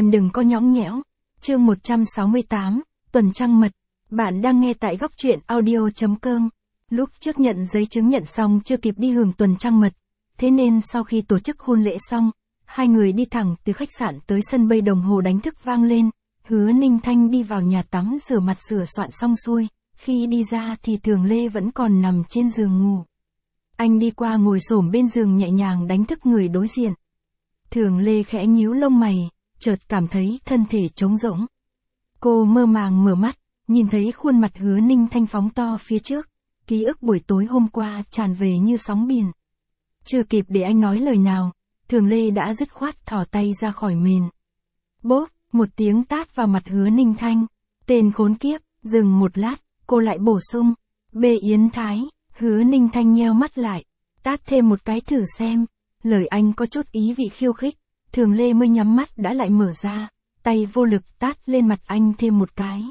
Em đừng có nhõng nhẽo. Chương 168, Tuần Trăng Mật. Bạn đang nghe tại góc truyện audio.com. Lúc trước nhận giấy chứng nhận xong chưa kịp đi hưởng tuần trăng mật. Thế nên sau khi tổ chức hôn lễ xong, hai người đi thẳng từ khách sạn tới sân bay, đồng hồ đánh thức vang lên. Hứa Ninh Thanh đi vào nhà tắm rửa mặt sửa soạn xong xuôi. Khi đi ra thì Thường Lê vẫn còn nằm trên giường ngủ. Anh đi qua ngồi xổm bên giường nhẹ nhàng đánh thức người đối diện. Thường Lê khẽ nhíu lông mày, chợt cảm thấy thân thể trống rỗng. Cô mơ màng mở mắt, nhìn thấy khuôn mặt Hứa Ninh Thanh phóng to phía trước. Ký ức buổi tối hôm qua tràn về như sóng biển. Chưa kịp để anh nói lời nào, Thường Lê đã dứt khoát thò tay ra khỏi mền. Bốp, một tiếng tát vào mặt Hứa Ninh Thanh. Tên khốn kiếp, dừng một lát, cô lại bổ sung. Bê Yến Thái. Hứa Ninh Thanh nheo mắt lại. Tát thêm một cái thử xem. Lời anh có chút ý vị khiêu khích. Thường Lê mới nhắm mắt đã lại mở ra. Tay vô lực tát lên mặt anh thêm một cái.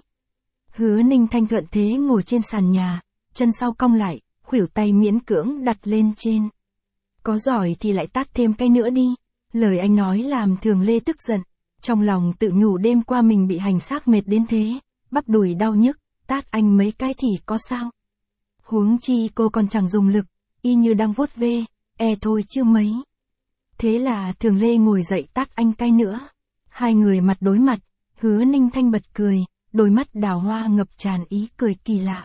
Hứa Ninh Thanh thuận thế ngồi trên sàn nhà. Chân sau cong lại, khuỷu tay miễn cưỡng đặt lên trên. Có giỏi thì lại tát thêm cái nữa đi. Lời anh nói làm Thường Lê tức giận. Trong lòng tự nhủ đêm qua mình bị hành xác mệt đến thế. Bắp đùi đau nhức, tát anh mấy cái thì có sao. Huống chi cô còn chẳng dùng lực, y như đang vuốt ve, thôi chưa mấy. Thế là Thường Lê ngồi dậy tát anh cái nữa. Hai người mặt đối mặt, Hứa Ninh Thanh bật cười, đôi mắt đào hoa ngập tràn ý cười kỳ lạ.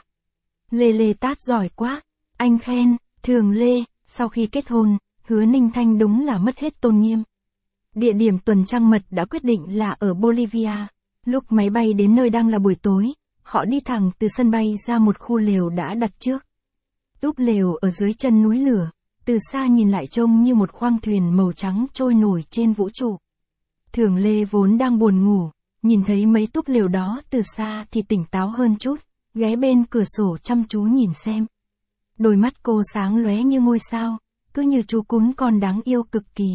Lê tát giỏi quá, anh khen. Thường Lê, sau khi kết hôn, Hứa Ninh Thanh đúng là mất hết tôn nghiêm. Địa điểm tuần trăng mật đã quyết định là ở Bolivia. Lúc máy bay đến nơi đang là buổi tối, họ đi thẳng từ sân bay ra một khu lều đã đặt trước. Túp lều ở dưới chân núi lửa, từ xa nhìn lại trông như một khoang thuyền màu trắng trôi nổi trên vũ trụ. Thường Lê vốn đang buồn ngủ, nhìn thấy mấy túp lều đó từ xa thì tỉnh táo hơn chút, ghé bên cửa sổ chăm chú nhìn xem. Đôi mắt cô sáng lóe như ngôi sao, cứ như chú cún con đáng yêu cực kỳ.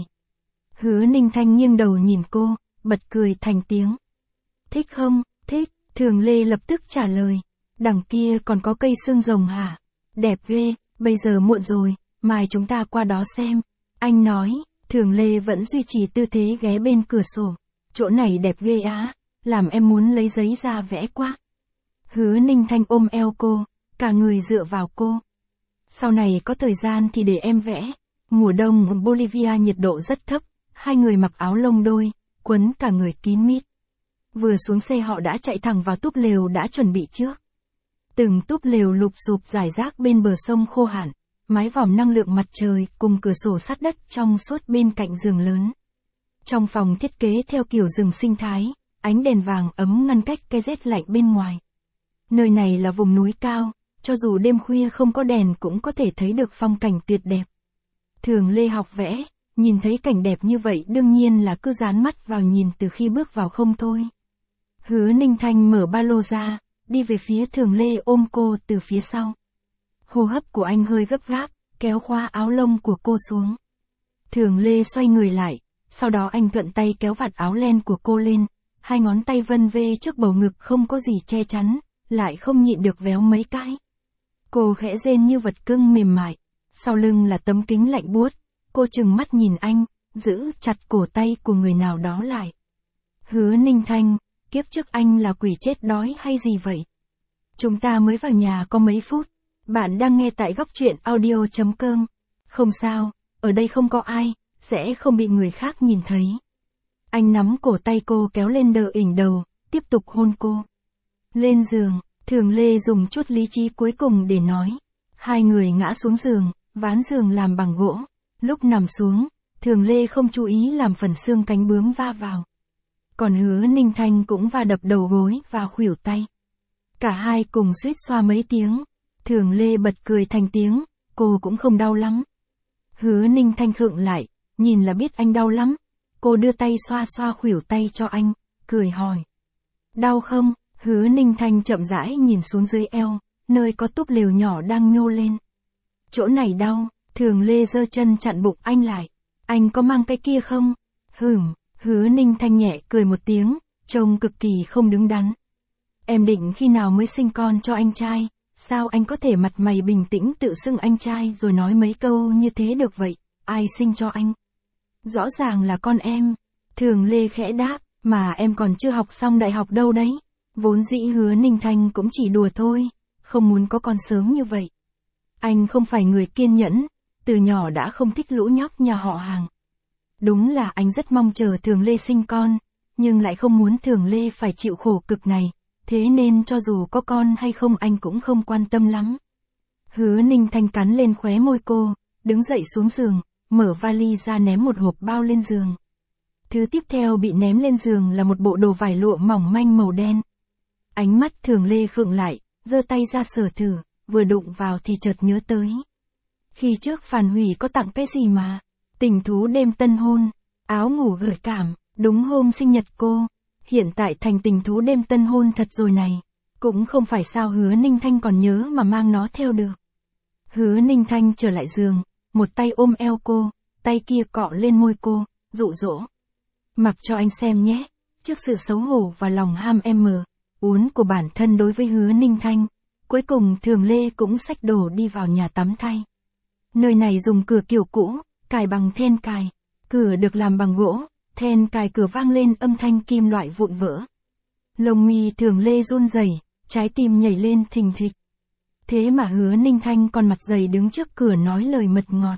Hứa Ninh Thanh nghiêng đầu nhìn cô, bật cười thành tiếng. Thích không? Thích. Thường Lê lập tức trả lời. Đằng kia còn có cây xương rồng hả? Đẹp ghê, bây giờ muộn rồi, mai chúng ta qua đó xem. Anh nói. Thường Lê vẫn duy trì tư thế ghé bên cửa sổ. Chỗ này đẹp ghê á, làm em muốn lấy giấy ra vẽ quá. Hứa Ninh Thanh ôm eo cô, cả người dựa vào cô. Sau này có thời gian thì để em vẽ. Mùa đông Bolivia nhiệt độ rất thấp, hai người mặc áo lông đôi, quấn cả người kín mít. Vừa xuống xe họ đã chạy thẳng vào túp lều đã chuẩn bị trước. Từng túp lều lụp xụp rải rác bên bờ sông khô hạn, mái vòm năng lượng mặt trời cùng cửa sổ sát đất trong suốt bên cạnh giường lớn. Trong phòng thiết kế theo kiểu rừng sinh thái, ánh đèn vàng ấm ngăn cách cái rét lạnh bên ngoài. Nơi này là vùng núi cao, cho dù đêm khuya không có đèn cũng có thể thấy được phong cảnh tuyệt đẹp. Thường Lê học vẽ, nhìn thấy cảnh đẹp như vậy đương nhiên là cứ dán mắt vào nhìn từ khi bước vào không thôi. Hứa Ninh Thanh mở ba lô ra, đi về phía Thường Lê ôm cô từ phía sau. Hô hấp của anh hơi gấp gáp, kéo khóa áo lông của cô xuống. Thường Lê xoay người lại, sau đó anh thuận tay kéo vạt áo len của cô lên, hai ngón tay vân vê trước bầu ngực không có gì che chắn, lại không nhịn được véo mấy cái. Cô khẽ rên như vật cưng mềm mại, sau lưng là tấm kính lạnh buốt, cô trừng mắt nhìn anh, giữ chặt cổ tay của người nào đó lại. Hứa Ninh Thanh, kiếp trước anh là quỷ chết đói hay gì vậy? Chúng ta mới vào nhà có mấy phút. Bạn đang nghe tại góc truyện audio.com. Không sao, ở đây không có ai, sẽ không bị người khác nhìn thấy. Anh nắm cổ tay cô kéo lên đỡ ỉnh đầu, tiếp tục hôn cô. Lên giường, Thường Lê dùng chút lý trí cuối cùng để nói. Hai người ngã xuống giường, ván giường làm bằng gỗ. Lúc nằm xuống, Thường Lê không chú ý làm phần xương cánh bướm va vào. Còn Hứa Ninh Thanh cũng va đập đầu gối và khuỷu tay. Cả hai cùng suýt xoa mấy tiếng. Thường Lê bật cười thành tiếng, cô cũng không đau lắm. Hứa Ninh Thanh khựng lại, nhìn là biết anh đau lắm. Cô đưa tay xoa xoa khuỷu tay cho anh, cười hỏi. Đau không? Hứa Ninh Thanh chậm rãi nhìn xuống dưới eo, nơi có túp lều nhỏ đang nhô lên. Chỗ này đau. Thường Lê giơ chân chặn bụng anh lại. Anh có mang cái kia không? Hứa Ninh Thanh nhẹ cười một tiếng, trông cực kỳ không đứng đắn. Em định khi nào mới sinh con cho anh trai? Sao anh có thể mặt mày bình tĩnh tự xưng anh trai rồi nói mấy câu như thế được vậy? Ai sinh cho anh? Rõ ràng là con em. Thường Lê khẽ đáp, Mà em còn chưa học xong đại học đâu đấy. Vốn dĩ Hứa Ninh Thanh cũng chỉ đùa thôi, không muốn có con sớm như vậy. Anh không phải người kiên nhẫn, từ nhỏ đã không thích lũ nhóc nhà họ Hàng. Đúng là anh rất mong chờ Thường Lê sinh con, nhưng lại không muốn Thường Lê phải chịu khổ cực này, thế nên cho dù có con hay không anh cũng không quan tâm lắm. Hứa Ninh Thanh cắn lên khóe môi cô, đứng dậy xuống giường, mở vali ra ném một hộp bao lên giường. Thứ tiếp theo bị ném lên giường là một bộ đồ vải lụa mỏng manh màu đen. Ánh mắt Thường Lê khựng lại, giơ tay ra sờ thử, vừa đụng vào thì chợt nhớ tới. Khi trước Phàn Hủy có tặng cái gì mà? Tình thú đêm tân hôn, áo ngủ gợi cảm, đúng hôm sinh nhật cô. Hiện tại thành tình thú đêm tân hôn thật rồi này. Cũng không phải sao Hứa Ninh Thanh còn nhớ mà mang nó theo được. Hứa Ninh Thanh trở lại giường, một tay ôm eo cô, tay kia cọ lên môi cô, dụ dỗ. Mặc cho anh xem nhé. Trước sự xấu hổ và lòng ham uốn của bản thân đối với Hứa Ninh Thanh, cuối cùng Thường Lê cũng xách đồ đi vào nhà tắm thay. Nơi này dùng cửa kiểu cũ, cài bằng then cài. Cửa được làm bằng gỗ, then cài cửa vang lên âm thanh kim loại vụn vỡ. Lông mi Thường Lê run rẩy, trái tim nhảy lên thình thịch. Thế mà Hứa Ninh Thanh còn mặt dày đứng trước cửa nói lời mật ngọt.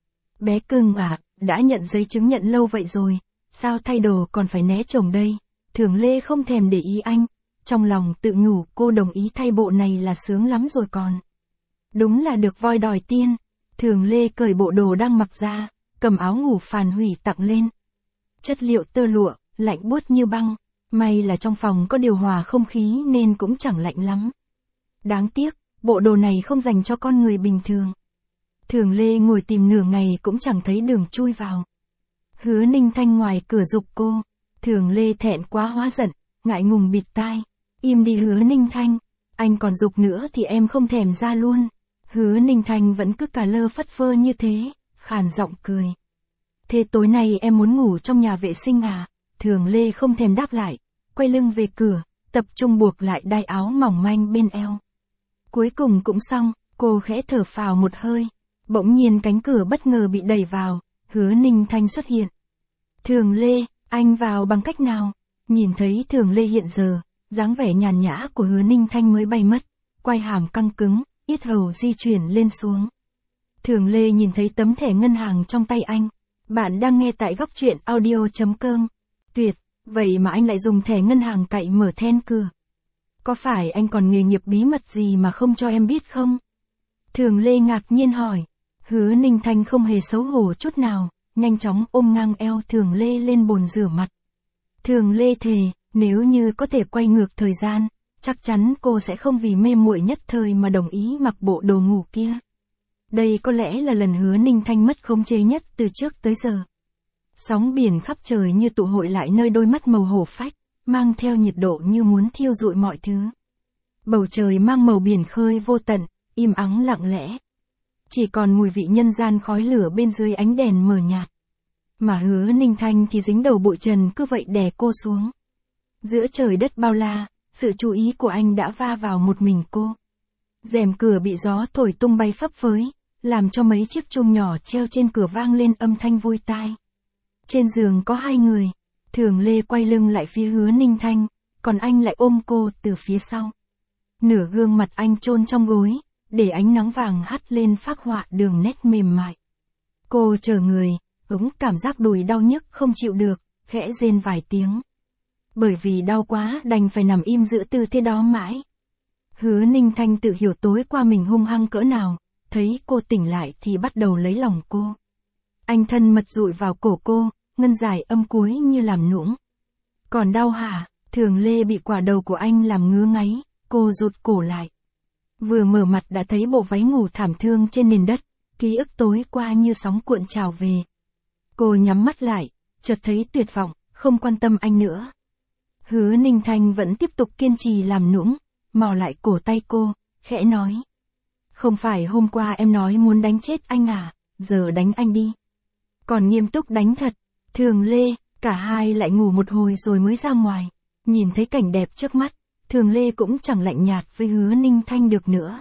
Bé cưng à, đã nhận giấy chứng nhận lâu vậy rồi, sao thay đồ còn phải né chồng đây? Thường Lê không thèm để ý anh, trong lòng tự nhủ cô đồng ý thay bộ này là sướng lắm rồi còn. Đúng là được voi đòi tiên. Thường Lê cởi bộ đồ đang mặc ra, cầm áo ngủ Phàn Hủy tặng lên. Chất liệu tơ lụa, lạnh buốt như băng, may là trong phòng có điều hòa không khí nên cũng chẳng lạnh lắm. Đáng tiếc, bộ đồ này không dành cho con người bình thường. Thường Lê ngồi tìm nửa ngày cũng chẳng thấy đường chui vào. Hứa Ninh Thanh ngoài cửa giục cô, Thường Lê thẹn quá hóa giận, ngại ngùng bịt tai. Im đi Hứa Ninh Thanh, anh còn giục nữa thì em không thèm ra luôn. Hứa Ninh Thanh vẫn cứ cà lơ phất phơ như thế, khàn giọng cười. Thế tối nay em muốn ngủ trong nhà vệ sinh à? Thường Lê không thèm đáp lại, quay lưng về cửa, tập trung buộc lại đai áo mỏng manh bên eo. Cuối cùng cũng xong, cô khẽ thở phào một hơi. Bỗng nhiên cánh cửa bất ngờ bị đẩy vào, Hứa Ninh Thanh xuất hiện. Thường Lê, anh vào bằng cách nào? Nhìn thấy Thường Lê hiện giờ, dáng vẻ nhàn nhã của Hứa Ninh Thanh mới bay mất, quai hàm căng cứng, yết hầu di chuyển lên xuống. Thường Lê nhìn thấy tấm thẻ ngân hàng trong tay anh. Bạn đang nghe tại góc truyện audio.com. Tuyệt, vậy mà anh lại dùng thẻ ngân hàng cậy mở then cửa. Có phải anh còn nghề nghiệp bí mật gì mà không cho em biết không? Thường Lê ngạc nhiên hỏi. Hứa Ninh Thanh không hề xấu hổ chút nào, nhanh chóng ôm ngang eo Thường Lê lên bồn rửa mặt. Thường Lê thề, nếu như có thể quay ngược thời gian, chắc chắn cô sẽ không vì mê muội nhất thời mà đồng ý mặc bộ đồ ngủ kia. Đây có lẽ là lần Hứa Ninh Thanh mất khống chế nhất từ trước tới giờ. Sóng biển khắp trời như tụ hội lại nơi đôi mắt màu hổ phách, mang theo nhiệt độ như muốn thiêu rụi mọi thứ. Bầu trời mang màu biển khơi vô tận, im ắng lặng lẽ. Chỉ còn mùi vị nhân gian khói lửa bên dưới ánh đèn mờ nhạt. Mà Hứa Ninh Thanh thì dính đầu bụi trần cứ vậy đè cô xuống. Giữa trời đất bao la, sự chú ý của anh đã va vào một mình cô. Rèm cửa bị gió thổi tung bay phấp phới, làm cho mấy chiếc chuông nhỏ treo trên cửa vang lên âm thanh vui tai. Trên giường có hai người, Thường Lê quay lưng lại phía Hứa Ninh Thanh, còn anh lại ôm cô từ phía sau. Nửa gương mặt anh chôn trong gối, để ánh nắng vàng hắt lên phác họa đường nét mềm mại. Cô chờ người, cảm giác đùi đau nhức không chịu được, khẽ rên vài tiếng. Bởi vì đau quá đành phải nằm im giữ tư thế đó mãi. Hứa Ninh Thanh tự hiểu tối qua mình hung hăng cỡ nào, thấy cô tỉnh lại thì bắt đầu lấy lòng cô. Anh thân mật dụi vào cổ cô, ngân dài âm cuối như làm nũng. Còn đau hả? Thường Lê bị quả đầu của anh làm ngứa ngáy, cô rụt cổ lại. Vừa mở mặt đã thấy bộ váy ngủ thảm thương trên nền đất, ký ức tối qua như sóng cuộn trào về. Cô nhắm mắt lại, chợt thấy tuyệt vọng, không quan tâm anh nữa. Hứa Ninh Thanh vẫn tiếp tục kiên trì làm nũng, mò lại cổ tay cô, khẽ nói. Không phải hôm qua em nói muốn đánh chết anh à, giờ đánh anh đi. Còn nghiêm túc đánh thật. Thường Lê, cả hai lại ngủ một hồi rồi mới ra ngoài. Nhìn thấy cảnh đẹp trước mắt, Thường Lê cũng chẳng lạnh nhạt với Hứa Ninh Thanh được nữa.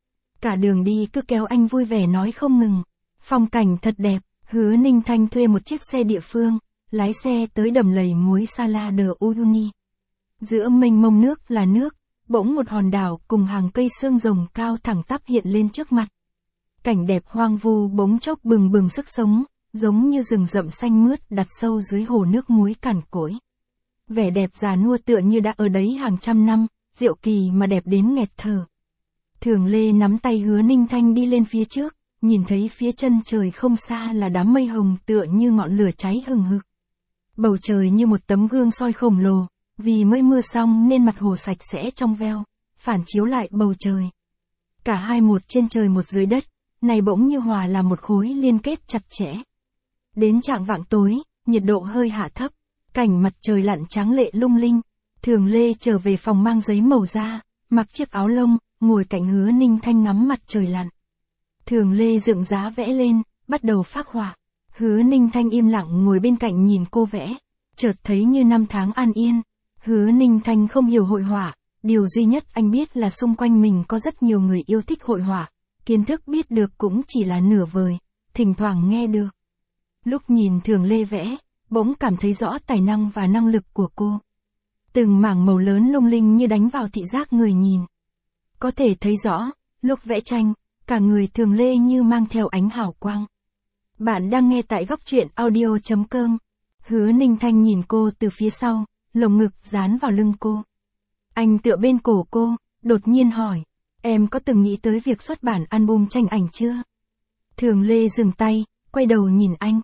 Cả đường đi cứ kéo anh vui vẻ nói không ngừng. Phong cảnh thật đẹp, Hứa Ninh Thanh thuê một chiếc xe địa phương, lái xe tới đầm lầy muối Sala de Uyuni. Giữa mênh mông nước là nước, bỗng một hòn đảo cùng hàng cây xương rồng cao thẳng tắp hiện lên trước mặt. Cảnh đẹp hoang vu bỗng chốc bừng bừng sức sống, giống như rừng rậm xanh mướt đặt sâu dưới hồ nước muối cằn cỗi. Vẻ đẹp già nua tựa như đã ở đấy hàng trăm năm, diệu kỳ mà đẹp đến nghẹt thở. Thường Lê nắm tay Hứa Ninh Thanh đi lên phía trước, nhìn thấy phía chân trời không xa là đám mây hồng tựa như ngọn lửa cháy hừng hực. Bầu trời như một tấm gương soi khổng lồ, vì mới mưa xong nên mặt hồ sạch sẽ trong veo, phản chiếu lại bầu trời. Cả hai một trên trời một dưới đất, này bỗng như hòa là một khối liên kết chặt chẽ. Đến chạng vạng tối, nhiệt độ hơi hạ thấp, cảnh mặt trời lặn tráng lệ lung linh. Thường Lê trở về phòng mang giấy màu ra, mặc chiếc áo lông, ngồi cạnh Hứa Ninh Thanh ngắm mặt trời lặn. Thường Lê dựng giá vẽ lên, bắt đầu phác họa. Hứa Ninh Thanh im lặng ngồi bên cạnh nhìn cô vẽ, chợt thấy như năm tháng an yên. Hứa Ninh Thanh không hiểu hội họa, điều duy nhất anh biết là xung quanh mình có rất nhiều người yêu thích hội họa, kiến thức biết được cũng chỉ là nửa vời, thỉnh thoảng nghe được. Lúc nhìn Thường Lê vẽ, bỗng cảm thấy rõ tài năng và năng lực của cô. Từng mảng màu lớn lung linh như đánh vào thị giác người nhìn. Có thể thấy rõ, lúc vẽ tranh, cả người Thường Lê như mang theo ánh hào quang. Bạn đang nghe tại góc truyện audio.com. Hứa Ninh Thanh nhìn cô từ phía sau, lồng ngực dán vào lưng cô. Anh tựa bên cổ cô, đột nhiên hỏi, em có từng nghĩ tới việc xuất bản album tranh ảnh chưa? Thường Lê dừng tay, quay đầu nhìn anh.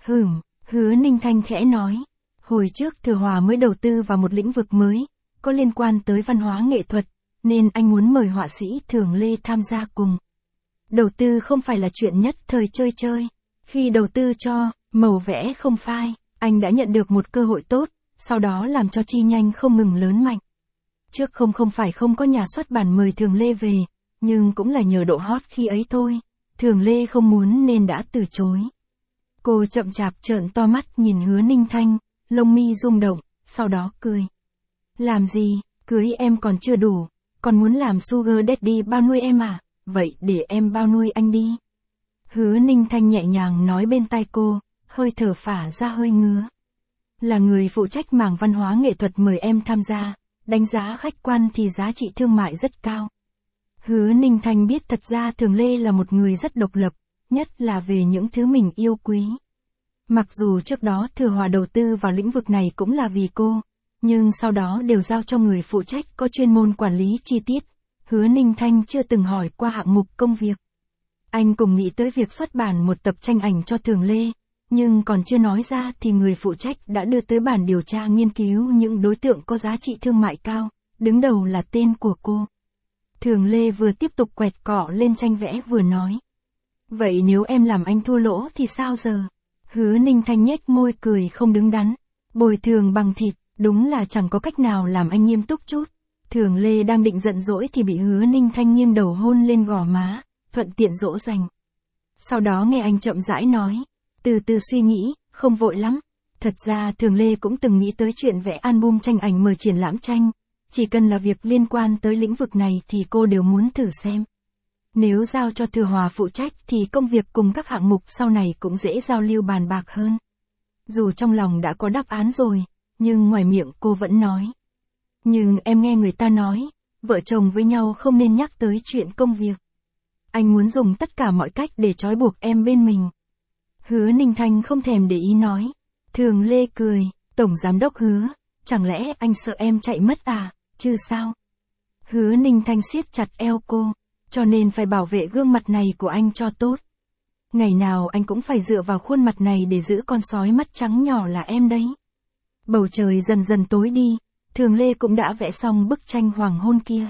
Hứa Ninh Thanh khẽ nói. Hồi trước Thừa Hòa mới đầu tư vào một lĩnh vực mới, có liên quan tới văn hóa nghệ thuật, nên anh muốn mời họa sĩ Thường Lê tham gia cùng. Đầu tư không phải là chuyện nhất thời chơi chơi. Khi đầu tư cho màu vẽ không phai, anh đã nhận được một cơ hội tốt, sau đó làm cho chi nhanh không ngừng lớn mạnh. Trước không phải không có nhà xuất bản mời Thường Lê về, nhưng cũng là nhờ độ hot khi ấy thôi. Thường Lê không muốn nên đã từ chối. Cô chậm chạp trợn to mắt nhìn Hứa Ninh Thanh, lông mi rung động, sau đó cười. Làm gì, cưới em còn chưa đủ, còn muốn làm sugar daddy bao nuôi em à? Vậy để em bao nuôi anh đi. Hứa Ninh Thanh nhẹ nhàng nói bên tai cô, hơi thở phả ra hơi ngứa. Là người phụ trách mảng văn hóa nghệ thuật mời em tham gia, đánh giá khách quan thì giá trị thương mại rất cao. Hứa Ninh Thanh biết thật ra Thường Lê là một người rất độc lập, nhất là về những thứ mình yêu quý. Mặc dù trước đó Thừa Hòa đầu tư vào lĩnh vực này cũng là vì cô, nhưng sau đó đều giao cho người phụ trách có chuyên môn quản lý chi tiết. Hứa Ninh Thanh chưa từng hỏi qua hạng mục công việc. Anh cùng nghĩ tới việc xuất bản một tập tranh ảnh cho Thường Lê, nhưng còn chưa nói ra thì người phụ trách đã đưa tới bản điều tra nghiên cứu những đối tượng có giá trị thương mại cao, đứng đầu là tên của cô. Thường Lê vừa tiếp tục quẹt cọ lên tranh vẽ vừa nói. Vậy nếu em làm anh thua lỗ thì sao giờ? Hứa Ninh Thanh nhếch môi cười không đứng đắn. Bồi thường bằng thịt, đúng là chẳng có cách nào làm anh nghiêm túc chút. Thường Lê đang định giận dỗi thì bị Hứa Ninh Thanh nghiêng đầu hôn lên gò má, thuận tiện dỗ dành. Sau đó nghe anh chậm rãi nói, từ từ suy nghĩ, không vội lắm. Thật ra Thường Lê cũng từng nghĩ tới chuyện vẽ album tranh ảnh mở triển lãm tranh, chỉ cần là việc liên quan tới lĩnh vực này thì cô đều muốn thử xem. Nếu giao cho Thừa Hòa phụ trách thì công việc cùng các hạng mục sau này cũng dễ giao lưu bàn bạc hơn. Dù trong lòng đã có đáp án rồi, nhưng ngoài miệng cô vẫn nói. Nhưng em nghe người ta nói, vợ chồng với nhau không nên nhắc tới chuyện công việc. Anh muốn dùng tất cả mọi cách để trói buộc em bên mình. Hứa Ninh Thanh không thèm để ý nói. Thường Lê cười, Tổng Giám đốc Hứa, chẳng lẽ anh sợ em chạy mất à, chứ sao? Hứa Ninh Thanh siết chặt eo cô, cho nên phải bảo vệ gương mặt này của anh cho tốt. Ngày nào anh cũng phải dựa vào khuôn mặt này để giữ con sói mắt trắng nhỏ là em đấy. Bầu trời dần dần tối đi, Thường Lê cũng đã vẽ xong bức tranh hoàng hôn kia.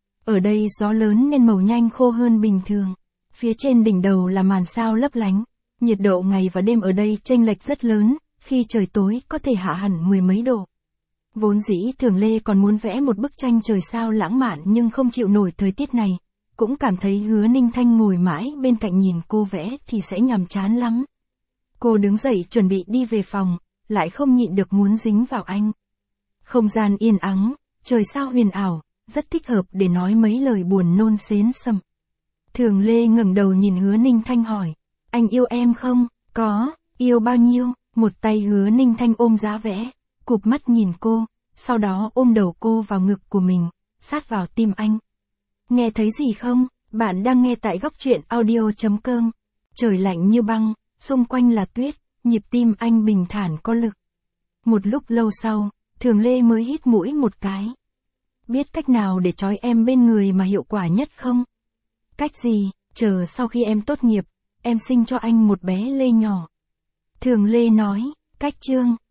Ở đây gió lớn nên màu nhanh khô hơn bình thường. Phía trên đỉnh đầu là màn sao lấp lánh. Nhiệt độ ngày và đêm ở đây chênh lệch rất lớn, khi trời tối có thể hạ hẳn 10 mấy độ. Vốn dĩ Thường Lê còn muốn vẽ một bức tranh trời sao lãng mạn nhưng không chịu nổi thời tiết này. Cũng cảm thấy Hứa Ninh Thanh ngồi mãi bên cạnh nhìn cô vẽ thì sẽ nhàm chán lắm. Cô đứng dậy chuẩn bị đi về phòng, lại không nhịn được muốn dính vào anh. Không gian yên ắng, trời sao huyền ảo, rất thích hợp để nói mấy lời buồn nôn xến xầm. Thường Lê ngẩng đầu nhìn Hứa Ninh Thanh hỏi, anh yêu em không? Có, yêu bao nhiêu? Một tay Hứa Ninh Thanh ôm giá vẽ, cụp mắt nhìn cô, sau đó ôm đầu cô vào ngực của mình, sát vào tim anh. Nghe thấy gì không? Bạn đang nghe tại góc truyện audio.com. Trời lạnh như băng, xung quanh là tuyết, nhịp tim anh bình thản có lực. Một lúc lâu sau, Thường Lê mới hít mũi một cái. Biết cách nào để trói em bên người mà hiệu quả nhất không? Cách gì? Chờ sau khi em tốt nghiệp, em sinh cho anh một bé Lê nhỏ. Thường Lê nói, cách chương.